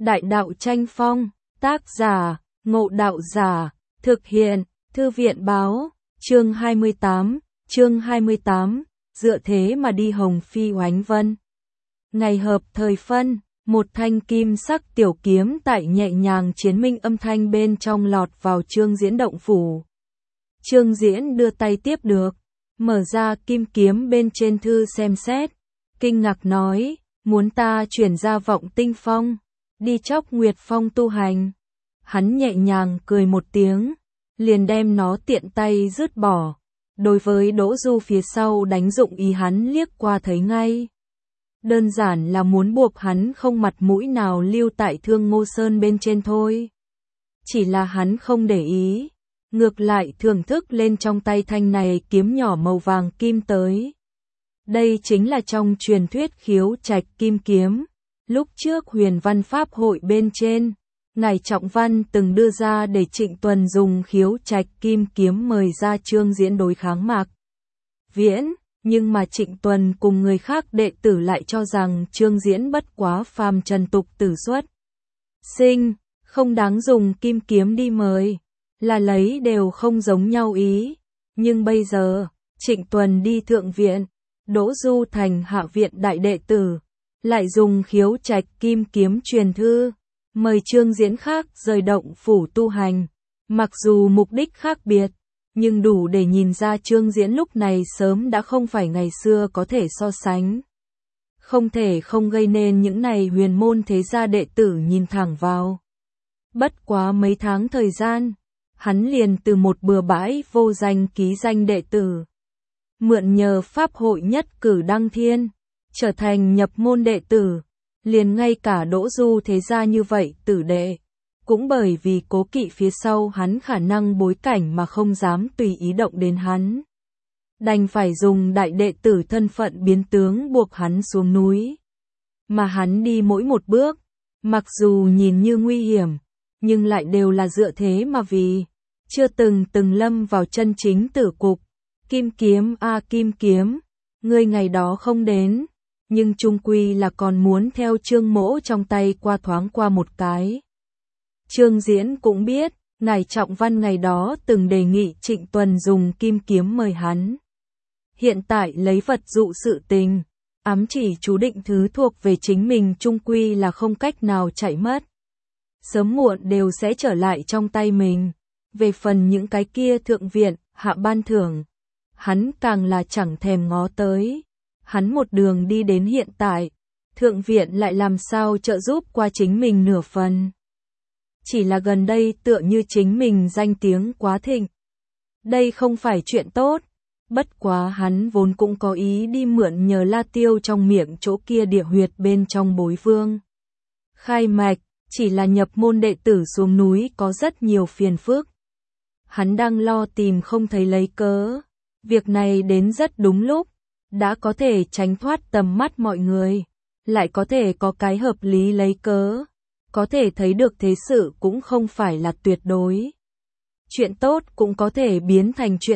Đại đạo tranh phong, tác giả, Ngộ Đạo Giả, thực hiện, Thư viện báo, chương 28, dựa thế mà đi hồng phi oánh vân. Ngày hợp thời phân, một thanh kim sắc tiểu kiếm tại nhẹ nhàng chiến minh âm thanh bên trong lọt vào Trương Diễn động phủ. Trương Diễn đưa tay tiếp được, mở ra kim kiếm bên trên thư xem xét, kinh ngạc nói, muốn ta chuyển ra Vọng Tinh Phong, đi chóc Nguyệt Phong tu hành. Hắn nhẹ nhàng cười một tiếng, liền đem nó tiện tay dứt bỏ. Đối với Đỗ Du phía sau đánh dụng ý hắn liếc qua thấy ngay. Đơn giản là muốn buộc hắn không mặt mũi nào lưu tại Thương Ngô Sơn bên trên thôi. Chỉ là hắn không để ý, ngược lại thưởng thức lên trong tay thanh này kiếm nhỏ màu vàng kim tới. Đây chính là trong truyền thuyết Khiếu Trạch Kim Kiếm. Lúc trước Huyền Văn Pháp hội bên trên, Ngài Trọng Văn từng đưa ra để Trịnh Tuần dùng Khiếu Trạch Kim Kiếm mời ra Trương Diễn đối kháng Mạc Viễn, nhưng mà Trịnh Tuần cùng người khác đệ tử lại cho rằng Trương Diễn bất quá phàm trần tục tử xuất sinh, không đáng dùng kim kiếm đi mời, là lấy đều không giống nhau ý. Nhưng bây giờ, Trịnh Tuần đi thượng viện, Đỗ Du thành hạ viện đại đệ tử, lại dùng Khiếu Trạch Kim Kiếm truyền thư, mời Trương Diễn khác rời động phủ tu hành. Mặc dù mục đích khác biệt, nhưng đủ để nhìn ra Trương Diễn lúc này sớm đã không phải ngày xưa có thể so sánh. Không thể không gây nên những này huyền môn thế gia đệ tử nhìn thẳng vào. Bất quá mấy tháng thời gian, hắn liền từ một bừa bãi vô danh ký danh đệ tử, mượn nhờ pháp hội nhất cử đăng thiên, trở thành nhập môn đệ tử, liền ngay cả Đỗ Du thế gia như vậy tử đệ, cũng bởi vì cố kỵ phía sau hắn khả năng bối cảnh mà không dám tùy ý động đến hắn. Đành phải dùng đại đệ tử thân phận biến tướng buộc hắn xuống núi. Mà hắn đi mỗi một bước, mặc dù nhìn như nguy hiểm, nhưng lại đều là dựa thế mà vì, chưa từng lâm vào chân chính tử cục. Kim kiếm a kim kiếm, ngươi ngày đó không đến, nhưng chung quy là còn muốn theo Trương Mỗ trong tay qua thoáng qua một cái. Trương Diễn cũng biết, Ngài Trọng Văn ngày đó từng đề nghị Trịnh Tuần dùng kim kiếm mời hắn. Hiện tại lấy vật dụ sự tình, ám chỉ chú định thứ thuộc về chính mình chung quy là không cách nào chạy mất. Sớm muộn đều sẽ trở lại trong tay mình. Về phần những cái kia thượng viện, hạ ban thưởng, hắn càng là chẳng thèm ngó tới. Hắn một đường đi đến hiện tại, thượng viện lại làm sao trợ giúp qua chính mình nửa phần. Chỉ là gần đây tựa như chính mình danh tiếng quá thịnh. Đây không phải chuyện tốt, bất quá hắn vốn cũng có ý đi mượn nhờ La Tiêu trong miệng chỗ kia địa huyệt bên trong Bối Vương. Khai mạch, chỉ là nhập môn đệ tử xuống núi có rất nhiều phiền phức. Hắn đang lo tìm không thấy lấy cớ. Việc này đến rất đúng lúc, đã có thể tránh thoát tầm mắt mọi người, lại có thể có cái hợp lý lấy cớ, có thể thấy được thế sự cũng không phải là tuyệt đối. Chuyện tốt cũng có thể biến thành chuyện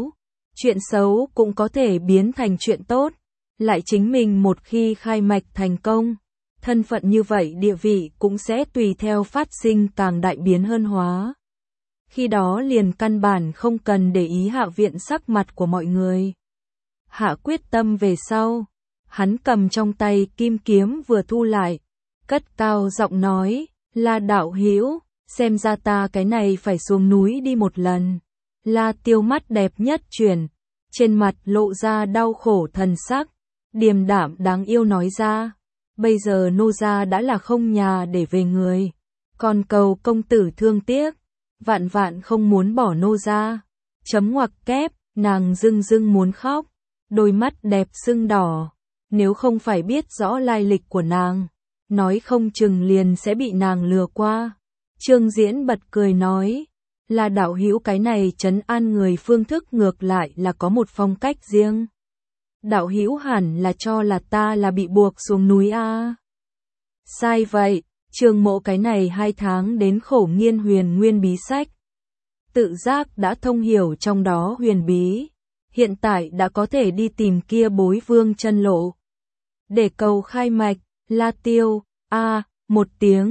xấu cũng có thể biến thành chuyện tốt, lại chính mình một khi khai mạch thành công, thân phận như vậy địa vị cũng sẽ tùy theo phát sinh càng đại biến hơn hóa. Khi đó liền căn bản không cần để ý hạ viện sắc mặt của mọi người. Hạ quyết tâm về sau, hắn cầm trong tay kim kiếm vừa thu lại, cất cao giọng nói, La đạo hữu, xem ra ta cái này phải xuống núi đi một lần. La Tiêu mắt đẹp nhất chuyển, trên mặt lộ ra đau khổ thần sắc, điềm đạm đáng yêu nói ra, bây giờ nô gia đã là không nhà để về người, còn cầu công tử thương tiếc, vạn vạn không muốn bỏ nô gia. Chấm ngoặc kép, nàng rưng muốn khóc, đôi mắt đẹp sưng đỏ, nếu không phải biết rõ lai lịch của nàng, nói không chừng liền sẽ bị nàng lừa qua. Trương Diễn bật cười nói, là đạo hữu cái này trấn an người phương thức ngược lại là có một phong cách riêng. Đạo hữu hẳn là cho là ta là bị buộc xuống núi a. Sai vậy, Trương Mỗ cái này 2 tháng đến khổ nghiên huyền nguyên bí sách, tự giác đã thông hiểu trong đó huyền bí, hiện tại đã có thể đi tìm kia Bối Vương chân lộ. Để cầu khai mạch, La Tiêu, một tiếng,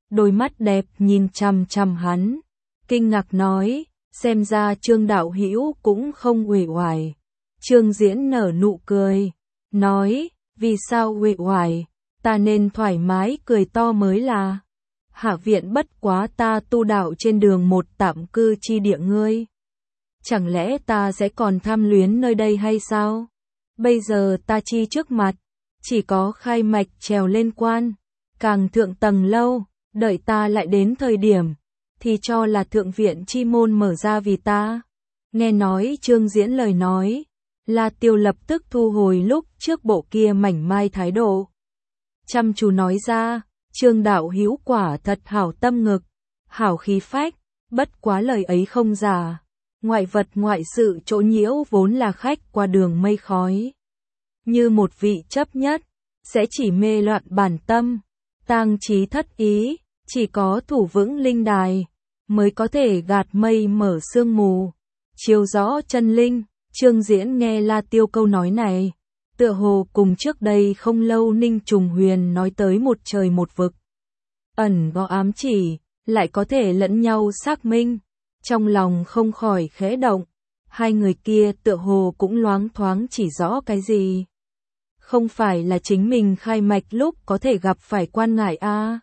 đôi mắt đẹp nhìn chằm chằm hắn, kinh ngạc nói, xem ra Trương đạo hữu cũng không uể oải. Trương Diễn nở nụ cười, nói, vì sao uể oải, ta nên thoải mái cười to mới là. Hạ viện bất quá ta tu đạo trên đường một tạm cư chi địa ngươi. Chẳng lẽ ta sẽ còn tham luyến nơi đây hay sao? Bây giờ ta chi trước mặt, chỉ có khai mạch trèo lên quan, càng thượng tầng lâu, đợi ta lại đến thời điểm, thì cho là thượng viện chi môn mở ra vì ta. Nghe nói Trương Diễn lời nói, La Tiêu lập tức thu hồi lúc trước bộ kia mảnh mai thái độ. Chăm chú nói ra, Trương đạo hữu quả thật hảo tâm ngực, hảo khí phách, bất quá lời ấy không giả. Ngoại vật ngoại sự chỗ nhiễu vốn là khách qua đường mây khói. Như một vị chấp nhất, sẽ chỉ mê loạn bản tâm, tang trí thất ý, chỉ có thủ vững linh đài, mới có thể gạt mây mở sương mù, chiếu rõ chân linh. Trương Diễn nghe La Tiêu câu nói này, tựa hồ cùng trước đây không lâu Ninh Trùng Huyền nói tới một trời một vực. Ẩn có ám chỉ, lại có thể lẫn nhau xác minh. Trong lòng không khỏi khẽ động, hai người kia tựa hồ cũng loáng thoáng chỉ rõ cái gì. Không phải là chính mình khai mạch lúc có thể gặp phải quan ngại a.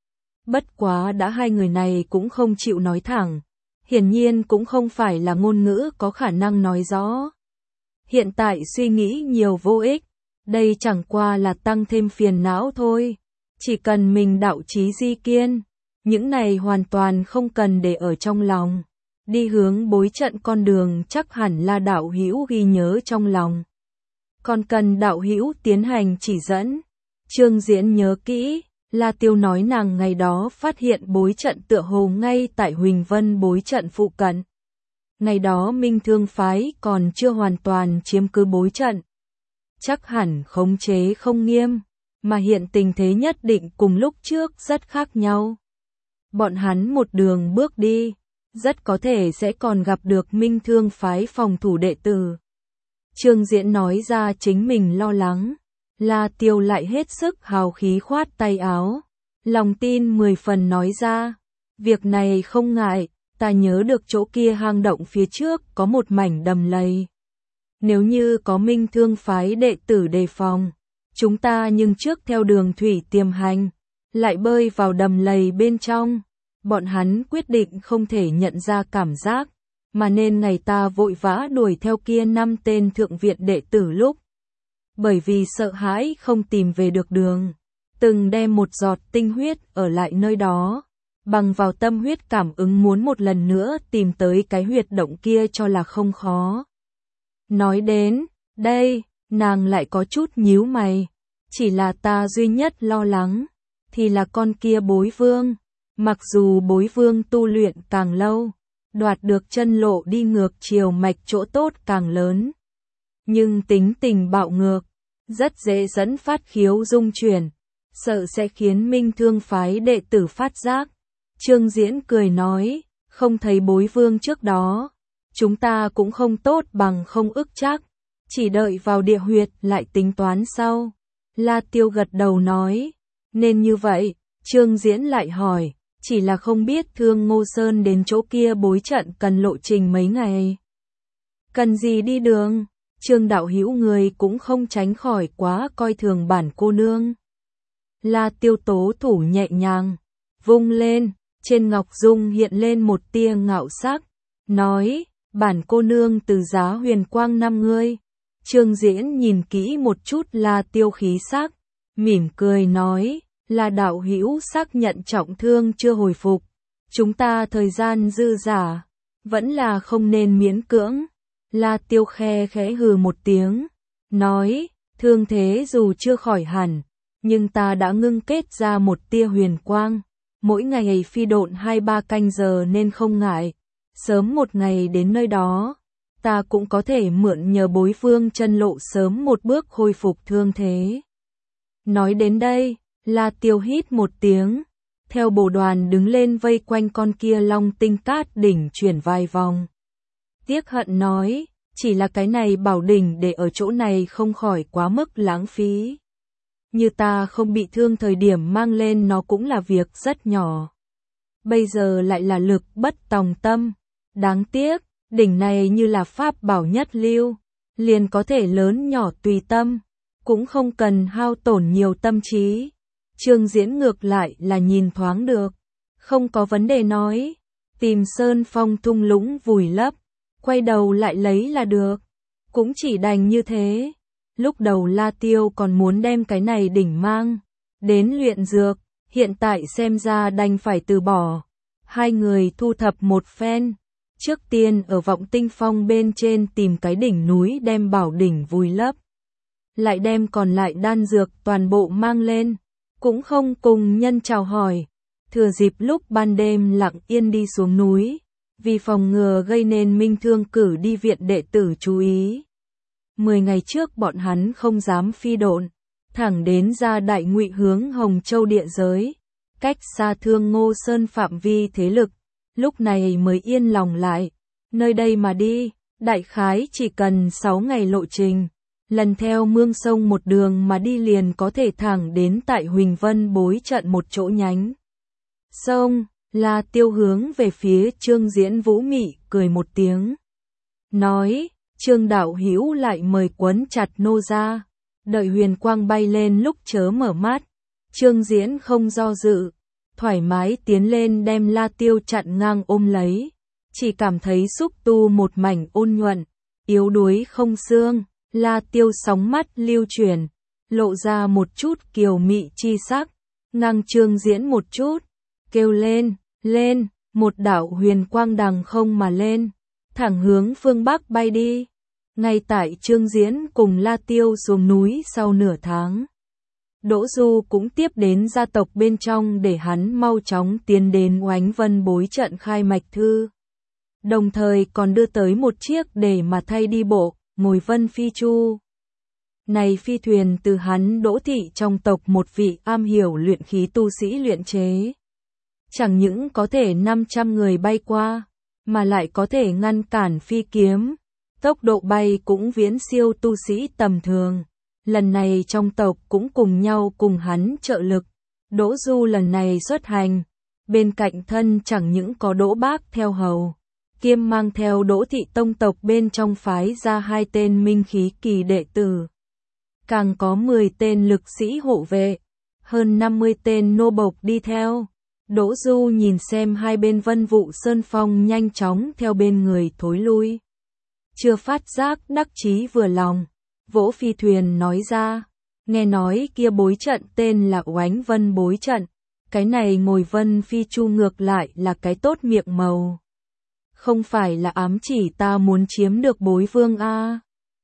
Bất quá đã hai người này cũng không chịu nói thẳng, hiển nhiên cũng không phải là ngôn ngữ có khả năng nói rõ. Hiện tại suy nghĩ nhiều vô ích, đây chẳng qua là tăng thêm phiền não thôi. Chỉ cần mình đạo trí di kiên, những này hoàn toàn không cần để ở trong lòng. Đi hướng bối trận con đường chắc hẳn là đạo hữu ghi nhớ trong lòng. Còn cần đạo hữu tiến hành chỉ dẫn. Trương Diễn nhớ kỹ, La Tiêu nói nàng ngày đó phát hiện bối trận tựa hồ ngay tại Huỳnh Vân bối trận phụ cận. Ngày đó Minh Thương phái còn chưa hoàn toàn chiếm cứ bối trận. Chắc hẳn khống chế không nghiêm, mà hiện tình thế nhất định cùng lúc trước rất khác nhau. Bọn hắn một đường bước đi, rất có thể sẽ còn gặp được Minh Thương phái phòng thủ đệ tử. Trương Diễn nói ra chính mình lo lắng, La Tiêu lại hết sức hào khí khoát tay áo, lòng tin 10 phần nói ra, việc này không ngại, ta nhớ được chỗ kia hang động phía trước có một mảnh đầm lầy. Nếu như có Minh Thương phái đệ tử đề phòng, chúng ta nhưng trước theo đường thủy tiềm hành, lại bơi vào đầm lầy bên trong. Bọn hắn quyết định không thể nhận ra cảm giác, mà nên ngày ta vội vã đuổi theo kia 5 tên thượng viện đệ tử lúc. Bởi vì sợ hãi không tìm về được đường, từng đem một giọt tinh huyết ở lại nơi đó, bằng vào tâm huyết cảm ứng muốn một lần nữa tìm tới cái huyệt động kia cho là không khó. Nói đến đây, nàng lại có chút nhíu mày, chỉ là ta duy nhất lo lắng, thì là con kia Bối Vương. Mặc dù Bối Vương tu luyện càng lâu, đoạt được chân lộ đi ngược chiều mạch chỗ tốt càng lớn, nhưng tính tình bạo ngược, rất dễ dẫn phát khiếu dung chuyển, sợ sẽ khiến Minh Thương phái đệ tử phát giác. Trương Diễn cười nói, không thấy Bối Vương trước đó, chúng ta cũng không tốt bằng không ức chắc, chỉ đợi vào địa huyệt lại tính toán sau. La Tiêu gật đầu nói, nên như vậy. Trương Diễn lại hỏi, chỉ là không biết Thương Ngô Sơn đến chỗ kia bối trận cần lộ trình mấy ngày. Cần gì đi đường? Trương đạo hữu người cũng không tránh khỏi quá coi thường bản cô nương. La Tiêu tố thủ nhẹ nhàng, vung lên, trên ngọc dung hiện lên một tia ngạo sắc, nói, bản cô nương từ giá huyền quang 5 ngươi. Trương Diễn nhìn kỹ một chút La Tiêu khí sắc, mỉm cười nói, là đạo hữu xác nhận trọng thương chưa hồi phục, chúng ta thời gian dư dả, vẫn là không nên miễn cưỡng. La Tiêu khe khẽ hừ một tiếng, nói, thương thế dù chưa khỏi hẳn, nhưng ta đã ngưng kết ra một tia huyền quang, mỗi ngày phi độn 2-3 canh giờ nên không ngại, sớm một ngày đến nơi đó, ta cũng có thể mượn nhờ Bối Vương chân lộ sớm một bước hồi phục thương thế. Nói đến đây, La Tiêu hít một tiếng, theo bổ đoàn đứng lên vây quanh con kia long tinh cát đỉnh chuyển vài vòng. Tiếc hận nói, chỉ là cái này bảo đỉnh để ở chỗ này không khỏi quá mức lãng phí. như ta không bị thương thời điểm mang lên nó cũng là việc rất nhỏ. Bây giờ lại là lực bất tòng tâm. Đáng tiếc, đỉnh này như là pháp bảo nhất lưu, liền có thể lớn nhỏ tùy tâm, cũng không cần hao tổn nhiều tâm trí. Trương Diễn ngược lại là nhìn thoáng được, không có vấn đề nói, tìm sơn phong thung lũng vùi lấp, quay đầu lại lấy là được, cũng chỉ đành như thế. Lúc đầu La Tiêu còn muốn đem cái này đỉnh mang đến luyện dược, hiện tại xem ra đành phải từ bỏ. Hai người thu thập một phen, trước tiên ở Vọng Tinh Phong bên trên tìm cái đỉnh núi đem bảo đỉnh vùi lấp, lại đem còn lại đan dược toàn bộ mang lên, cũng không cùng nhân chào hỏi, thừa dịp lúc ban đêm lặng yên đi xuống núi, vì phòng ngừa gây nên Minh Thương cử đi viện đệ tử chú ý. 10 ngày trước bọn hắn không dám phi độn, thẳng đến ra Đại Ngụy hướng Hồng Châu địa giới, cách xa Thương Ngô Sơn phạm vi thế lực, lúc này mới yên lòng lại, nơi đây mà đi, đại khái chỉ cần 6 ngày lộ trình, lần theo mương sông một đường mà đi liền có thể thẳng đến tại Huỳnh Vân bối trận một chỗ nhánh sông. La Tiêu hướng về phía Trương Diễn Vũ mị cười một tiếng, nói, Trương đạo hữu lại mời quấn chặt nô ra, đợi huyền quang bay lên lúc chớ mở mắt. Trương Diễn không do dự, thoải mái tiến lên đem La Tiêu chặn ngang ôm lấy, chỉ cảm thấy xúc tu một mảnh ôn nhuận, yếu đuối không xương. La Tiêu sóng mắt lưu chuyển, lộ ra một chút kiều mị chi sắc, ngang Trương Diễn một chút, kêu lên, lên, một đạo huyền quang đằng không mà lên, thẳng hướng phương Bắc bay đi. Ngay tại Trương Diễn cùng La Tiêu xuống núi sau nửa tháng, Đỗ Du cũng tiếp đến gia tộc bên trong để hắn mau chóng tiến đến Oánh Vân bối trận khai mạch thư. Đồng thời còn đưa tới một chiếc để mà thay đi bộ, ngồi Vân Phi Chu. Này phi thuyền từ hắn Đỗ thị trong tộc một vị am hiểu luyện khí tu sĩ luyện chế. Chẳng những có thể 500 người bay qua, mà lại có thể ngăn cản phi kiếm. Tốc độ bay cũng viễn siêu tu sĩ tầm thường. Lần này trong tộc cũng cùng nhau cùng hắn trợ lực. Đỗ Du lần này xuất hành, bên cạnh thân chẳng những có Đỗ Bác theo hầu, kiêm mang theo Đỗ thị tông tộc bên trong phái ra 2 tên minh khí kỳ đệ tử. Càng có 10 tên lực sĩ hộ vệ, hơn 50 tên nô bộc đi theo. Đỗ Du nhìn xem hai bên Vân Vụ Sơn Phong nhanh chóng theo bên người thối lui. Chưa phát giác đắc chí vừa lòng, vỗ phi thuyền nói ra, nghe nói kia bối trận tên là Oánh Vân bối trận, cái này ngồi Vân Phi Chu ngược lại là cái tốt miệng màu. Không phải là ám chỉ ta muốn chiếm được bối vương a?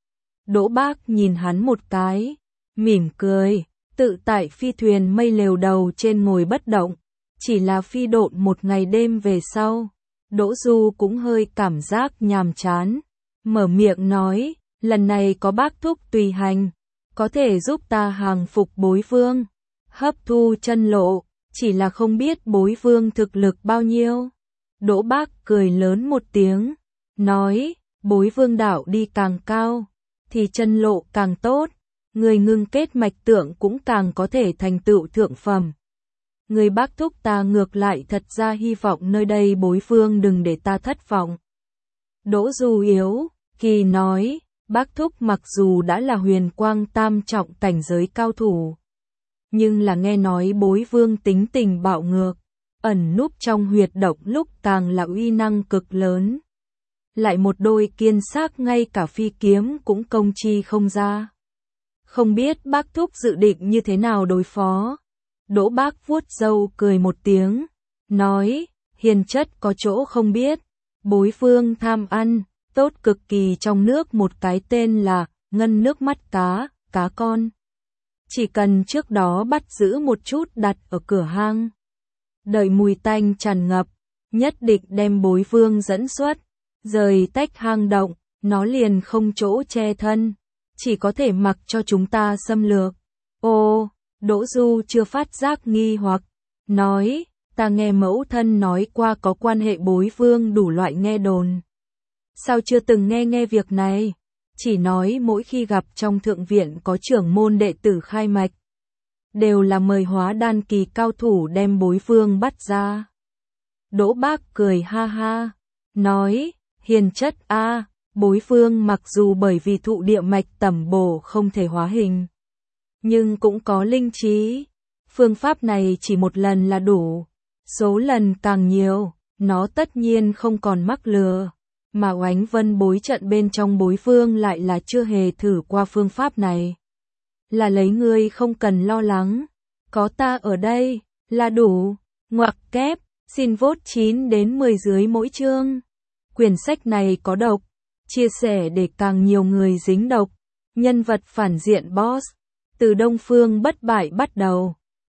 Đỗ Bác nhìn hắn một cái, mỉm cười, tự tại phi thuyền mây lều đầu trên ngồi bất động, chỉ là phi độn một ngày đêm về sau. Đỗ Du cũng hơi cảm giác nhàm chán, mở miệng nói, lần này có Bác thúc tùy hành, có thể giúp ta hàng phục bối vương, hấp thu chân lộ, chỉ là không biết bối vương thực lực bao nhiêu. Đỗ Bác cười lớn một tiếng, nói, bối vương đạo đi càng cao, thì chân lộ càng tốt, người ngưng kết mạch tượng cũng càng có thể thành tựu thượng phẩm. Người Bác thúc ta ngược lại thật ra hy vọng nơi đây bối vương đừng để ta thất vọng. Đỗ Du yếu kỳ nói, Bác thúc mặc dù đã là huyền quang tam trọng cảnh giới cao thủ, nhưng là nghe nói bối vương tính tình bạo ngược, ẩn núp trong huyệt động lúc càng là uy năng cực lớn. Lại một đôi kiên xác ngay cả phi kiếm cũng công chi không ra. Không biết Bác thúc dự định như thế nào đối phó. Đỗ Bác vuốt râu cười một tiếng, nói, hiền chất có chỗ không biết, bối vương tham ăn, tốt cực kỳ trong nước một cái tên là ngân nước mắt cá, cá con. Chỉ cần trước đó bắt giữ một chút đặt ở cửa hang, đợi mùi tanh tràn ngập, nhất định đem bối vương dẫn xuất, rời tách hang động, nó liền không chỗ che thân, chỉ có thể mặc cho chúng ta xâm lược. Ô, Đỗ Du chưa phát giác nghi hoặc, nói, ta nghe mẫu thân nói qua có quan hệ bối vương đủ loại nghe đồn. Sao chưa từng nghe việc này, chỉ nói mỗi khi gặp trong thượng viện có trưởng môn đệ tử khai mạch, đều là mời hóa đan kỳ cao thủ đem Bối Vương bắt ra. Đỗ Bác cười ha ha, nói, hiền chất a, Bối Vương mặc dù bởi vì thụ địa mạch tẩm bổ không thể hóa hình, nhưng cũng có linh trí. Phương pháp này chỉ một lần là đủ, số lần càng nhiều, nó tất nhiên không còn mắc lừa. Mà Oánh Vân bối trận bên trong Bối Vương lại là chưa hề thử qua phương pháp này. Là lấy ngươi không cần lo lắng, có ta ở đây, là đủ. Ngoặc kép, xin vote 9 đến 10 dưới mỗi chương. Quyển sách này có độc, chia sẻ để càng nhiều người dính độc. Nhân vật phản diện boss, từ Đông Phương bất bại bắt đầu.